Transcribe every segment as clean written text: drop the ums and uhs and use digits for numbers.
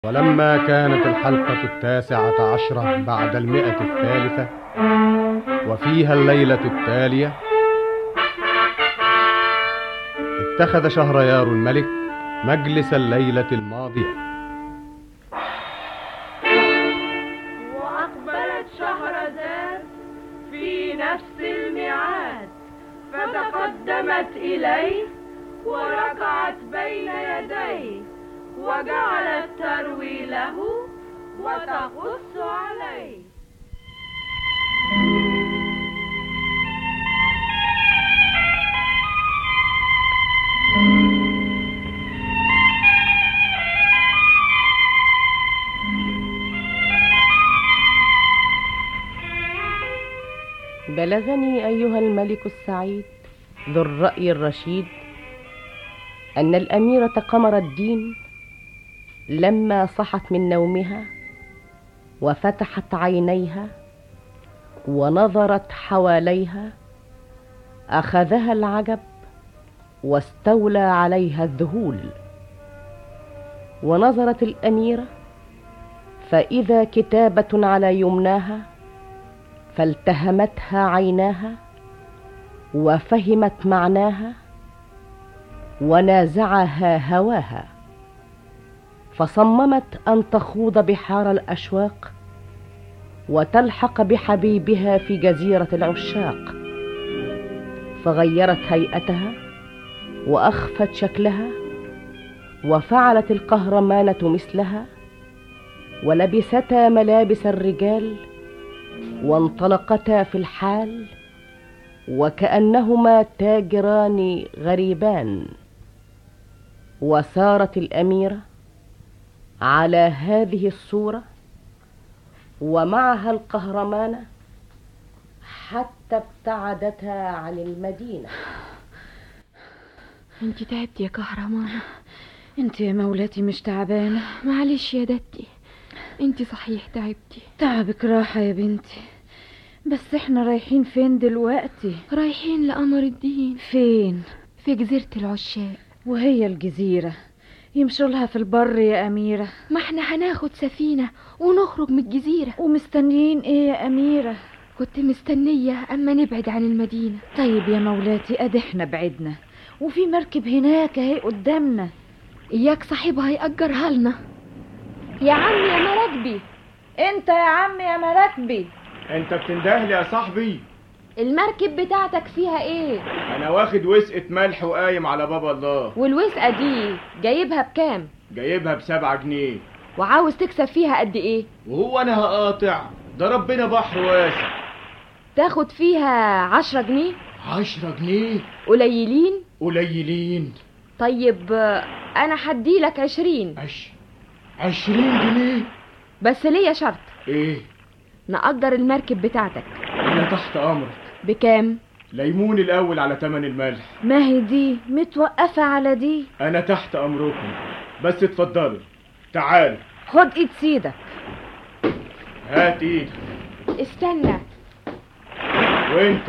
ولما كانت الحلقة 19 بعد 100 وفيها الليلة التالية، اتخذ شهريار الملك مجلس الليلة الماضية. وأقبلت شهرزاد في نفس الميعاد، فتقدمت إليه وركعت بين يديه، وجعلت تروي له وتقص عليه. بلغني أيها الملك السعيد ذو الرأي الرشيد أن الأميرة قمر الدين لما صحت من نومها وفتحت عينيها ونظرت حواليها أخذها العجب واستولى عليها الذهول. ونظرت الأميرة فإذا كتابة على يمناها، فالتهمتها عيناها وفهمت معناها ونازعها هواها، فصممت أن تخوض بحار الأشواق وتلحق بحبيبها في جزيرة العشاق، فغيرت هيئتها وأخفت شكلها، وفعلت القهرمانة مثلها، ولبستا ملابس الرجال وانطلقتا في الحال وكأنهما تاجران غريبان. وسارت الأميرة على هذه الصورة ومعها القهرمانة حتى ابتعدتا عن المدينة. انت تعبت يا كهرمانة؟ انت يا مولاتي مش تعبانة؟ معلش يا دتي، انت صحيح تعبتي. تعبك راحة يا بنتي، بس احنا رايحين فين دلوقتي؟ رايحين لقمر الدين. فين؟ في جزيرة العشاق. وهي الجزيرة يمشوا لها في البر يا أميرة؟ ما احنا هناخد سفينة ونخرج من الجزيرة. ومستنيين ايه يا أميرة؟ كنت مستنية اما نبعد عن المدينة. طيب يا مولاتي، ادي احنا بعدنا وفي مركب هناك اهي قدامنا، اياك صاحبها يأجرها لنا. يا عمي يا مراكبي. انت يا عمي يا مراكبي. انت بتندهلي يا صاحبي؟ المركب بتاعتك فيها ايه؟ انا واخد وسقة ملح وقايم على باب الله. والوسقة دي جايبها بكام؟ جايبها ب7 جنيه. وعاوز تكسب فيها قد ايه؟ وهو انا هقاطع؟ ده ربنا بحر واسع. تاخد فيها 10 جنيه؟ 10 جنيه؟ قليلين؟ قليلين. طيب انا هديلك 20. 20 جنيه؟ بس ليا شرط. ايه؟ نأجر المركب بتاعتك. انا تحت امرك. بكام؟ ليمون الاول على تمن الملح. ما هي دي متوقفة على دي. انا تحت امركم، بس اتفضلوا تعالوا. خد ايد سيدك. هات ايدك. استنى. وانت؟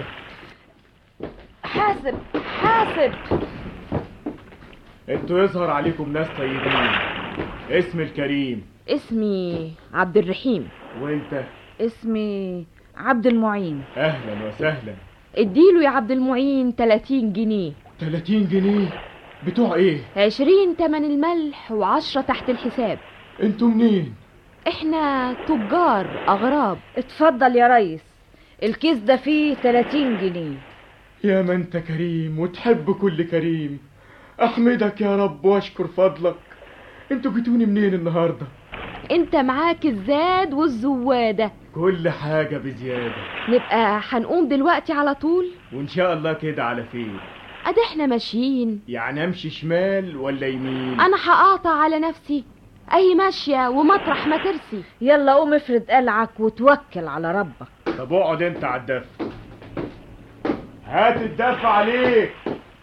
حاسب حاسب. انتوا يظهر عليكم ناس طيبين. اسم الكريم؟ اسمي عبد الرحيم. وانت؟ اسمي عبد المعين. اهلا وسهلا. اديله يا عبد المعين 30 جنيه. 30 جنيه بتوع ايه؟ 20 تمن الملح و10 تحت الحساب. انتوا منين؟ احنا تجار اغراب. اتفضل يا ريس، الكيس ده فيه 30 جنيه. يا ما انت كريم وتحب كل كريم. احمدك يا رب واشكر فضلك. انتوا جيتوني منين النهارده؟ انت معاك الزاد والزوادة. كل حاجة بزيادة. نبقى هنقوم دلوقتي على طول؟ وان شاء الله كده على فين؟ ادي احنا ماشيين. يعني امشي شمال ولا يمين؟ انا هقاطع على نفسي، اي ماشية ومطرح ما ترسي. يلا قوم افرد قلعك وتوكل على ربك. طب اقعد انت على الدفة. هات الدفة عليك.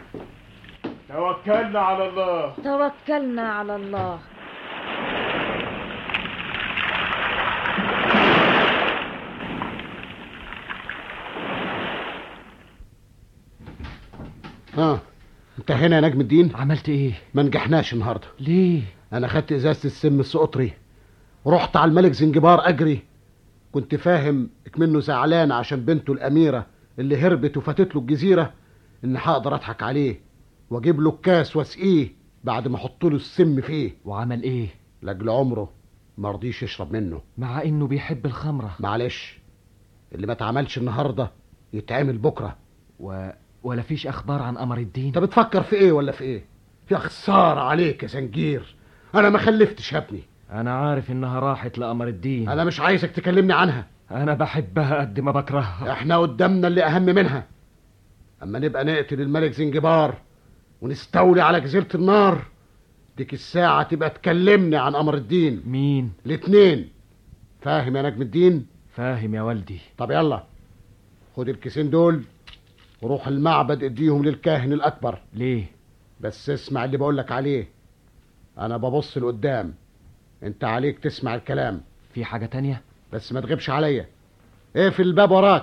توكلنا على الله. توكلنا على الله. انت هنا يا نجم الدين؟ عملت ايه؟ ما نجحناش النهارده. ليه؟ انا خدت ازازة السم السقطري ورحت على الملك زنجبار اجري. كنت فاهم اكمنه زعلان عشان بنته الاميرة اللي هربت وفاتت له الجزيرة، ان هقدر اضحك عليه واجيب له الكاس واسقيه بعد ما احط له السم فيه. وعمل ايه؟ لاجل عمره ما رضيش يشرب منه، مع انه بيحب الخمرة. معلش، اللي ما اتعملش النهارده يتعمل بكره. ولا فيش اخبار عن قمر الدين؟ انت بتفكر في ايه ولا في ايه؟ يا خساره عليك يا زنجير، انا ما خلفتش يا ابني. انا عارف انها راحت لقمر الدين. انا مش عايزك تكلمني عنها. انا بحبها قد ما بكرهها. احنا قدامنا اللي اهم منها. اما نبقى نقتل الملك زنجبار ونستولي على جزيرة النار، ديك الساعة تبقى تكلمني عن قمر الدين. مين؟ الاتنين. فاهم يا نجم الدين؟ فاهم يا والدي. طب يلا خد الكيسين دول وروح المعبد اديهم للكاهن الاكبر. ليه؟ بس اسمع اللي بقولك عليه، انا ببص لقدام، انت عليك تسمع الكلام. في حاجة تانية؟ بس ما تغيبش عليا. اقفل الباب وراك.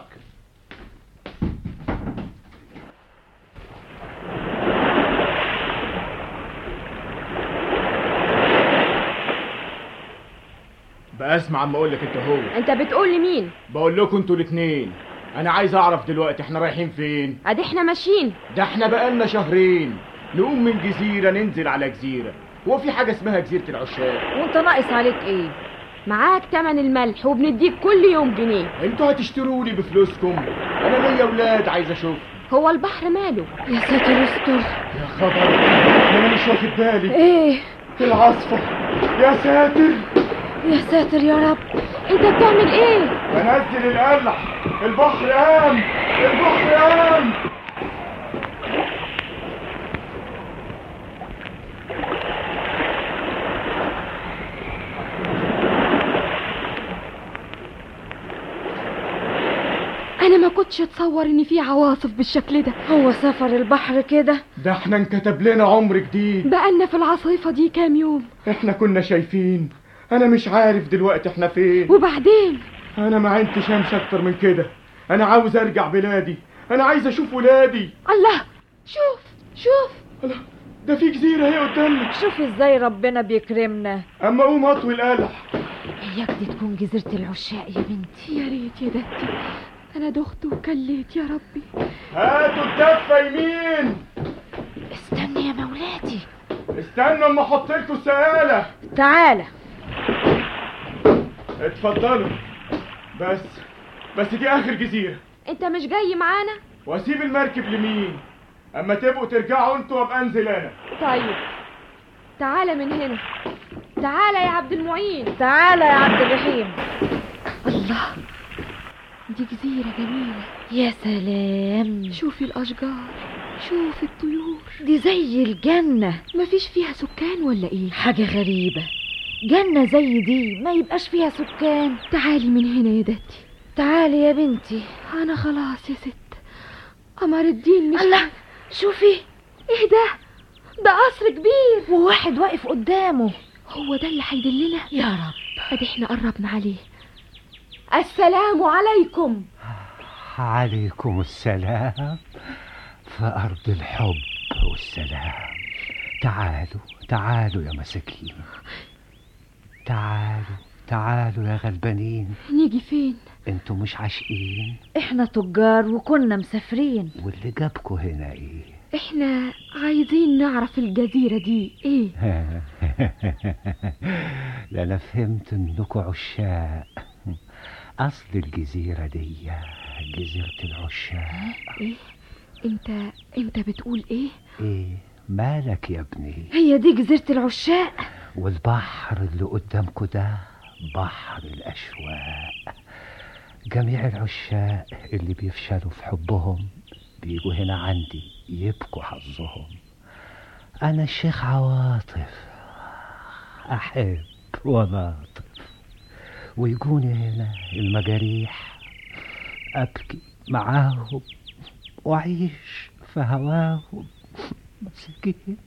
بقى اسمع عم اقول لك انت هو. انت بتقول لمين؟ بقول لكم انتوا الاثنين. انا عايز اعرف دلوقتي احنا رايحين فين؟ ادي احنا ماشيين. ده احنا بقالنا شهرين نقوم من جزيرة ننزل على جزيرة. هو في حاجة اسمها جزيرة العشاق؟ وانت ناقص عليك ايه؟ معاك تمن الملح وبنديك كل يوم جنيه. انتوا هتشتروني بفلوسكم؟ انا ليا اولاد عايز اشوف. هو البحر ماله؟ يا ساتر استر. يا خبر، انا مش واخد بالي. ايه العاصفة، يا ساتر يا ساتر يا رب. انت بتعمل ايه؟ بنزل القلح. البحر قام، البحر قام. انا ما كنتش اتصور ان في عواصف بالشكل ده. هو سفر البحر كده؟ ده احنا انكتب لنا عمر جديد. بقالنا في العاصفة دي كام يوم. احنا كنا شايفين. انا مش عارف دلوقتي احنا فين. وبعدين؟ انا ما عنديش شمس اكتر من كده. انا عاوز ارجع بلادي. انا عايز اشوف ولادي. الله، شوف شوف. الله، ده في جزيرة اهي قدامنا. شوف ازاي ربنا بيكرمنا. اما اقوم اطوي القلح. اياك دي تكون جزيرة العشاق يا بنتي. يا ريت يا دتي، انا دخت وكليت يا ربي. هاتوا الدفة يمين. استني يا مولاتي. استنى اما احط لكم السقالة. تعالى. اتفضلوا. بس دي اخر جزيرة. انت مش جاي معانا؟ واسيب المركب لمين؟ اما تبقوا ترجعوا انتوا وابقى انزل انا. طيب تعالى من هنا. تعالى يا عبد المعين. تعالى يا عبد الرحيم. الله، دي جزيرة جميلة. يا سلام. شوفي الأشجار، شوفي الطيور. دي زي الجنة. مفيش فيها سكان ولا ايه؟ حاجة غريبة، جنة زي دي ما يبقاش فيها سكان. تعالي من هنا يا دتي. تعالي يا بنتي. انا خلاص يا ست. قمر الدين مش الله، شوفي. ايه ده قصر كبير وواحد واقف قدامه. هو ده اللي هيدلنا؟ يا رب. ادي احنا قربنا عليه. السلام عليكم. عليكم السلام. في أرض الحب والسلام. تعالوا يا مساكين. تعالوا يا غلبانين. نيجي فين؟ انتوا مش عاشقين؟ احنا تجار وكنا مسافرين. واللي جابكوا هنا ايه؟ احنا عايزين نعرف الجزيرة دي ايه. لا انا فهمت انكوا عشاق. اصل الجزيرة دي جزيرة العشاق. ايه؟ انت بتقول ايه؟ ايه مالك يا ابني؟ هي دي جزيرة العشاق. والبحر اللي قدامكوا ده بحر الاشواق. جميع العشاق اللي بيفشلوا في حبهم بيجوا هنا عندي يبكوا حظهم. انا الشيخ عواطف، احب وناطف، ويجوني هنا المجاريح ابكي معاهم واعيش في هواهم. مساكين.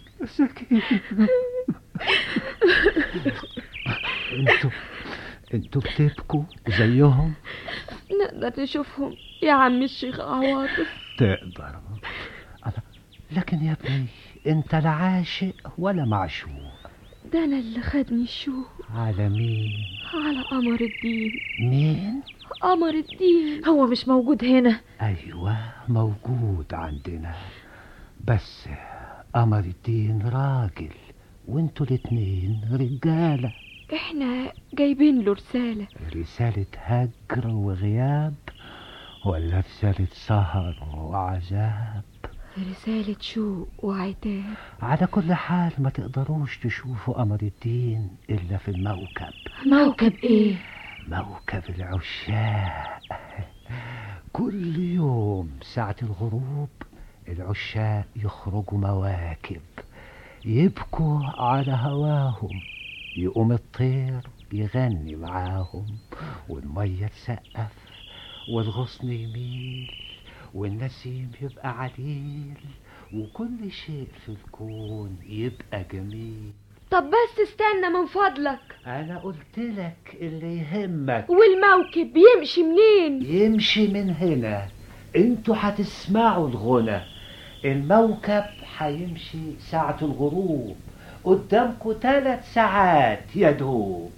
انتوا بتبكوا زيهم؟ نقدر نشوفهم يا عم الشيخ عواطف؟ تقدر. لكن يا ابني انت لا عاشق ولا معشوق. ده أنا اللي خدني الشوق. على مين؟ على قمر الدين. مين؟ قمر الدين. هو مش موجود هنا؟ أيوة موجود عندنا، بس قمر الدين راجل وانتوا الاتنين رجالة. احنا جايبين له رسالة. رسالة هجر وغياب ولا رسالة سهر وعذاب؟ رسالة شوق وعتاب. على كل حال ما تقدروش تشوفوا قمر الدين إلا في الموكب. موكب ايه؟ موكب العشاق. كل يوم ساعة الغروب العشاق يخرجوا مواكب يبكوا على هواهم، يقوم الطير يغني معاهم، والمية تسقف والغصن يميل والنسيم يبقى عليل، وكل شيء في الكون يبقى جميل. طب بس استنى من فضلك. أنا قلتلك اللي يهمك. والموكب يمشي منين؟ يمشي من هنا، انتوا هتسمعوا الغنى. الموكب هيمشي ساعة الغروب، قدامكوا 3 ساعات يدوب.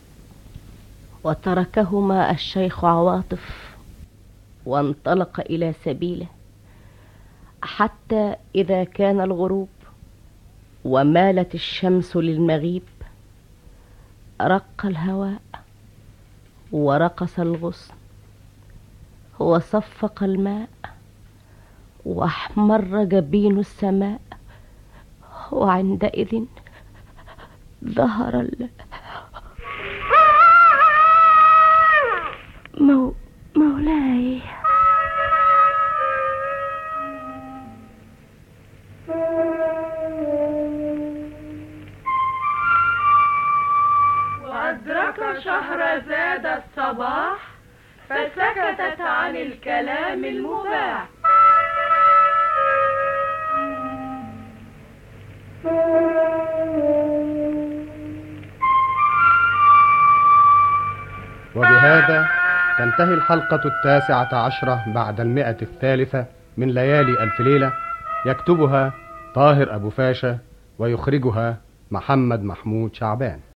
وتركهما الشيخ عواطف وانطلق إلى سبيله، حتى إذا كان الغروب ومالت الشمس للمغيب رق الهواء ورقص الغصن وصفق الماء واحمر جبين السماء، وعندئذ ظهر مولاي. وأدرك شهرزاد الصباح فسكتت عن الكلام المباح. وبهذا تنتهي الحلقة 19 بعد 100 من ليالي ألف ليلة، يكتبها طاهر أبو فاشا ويخرجها محمد محمود شعبان.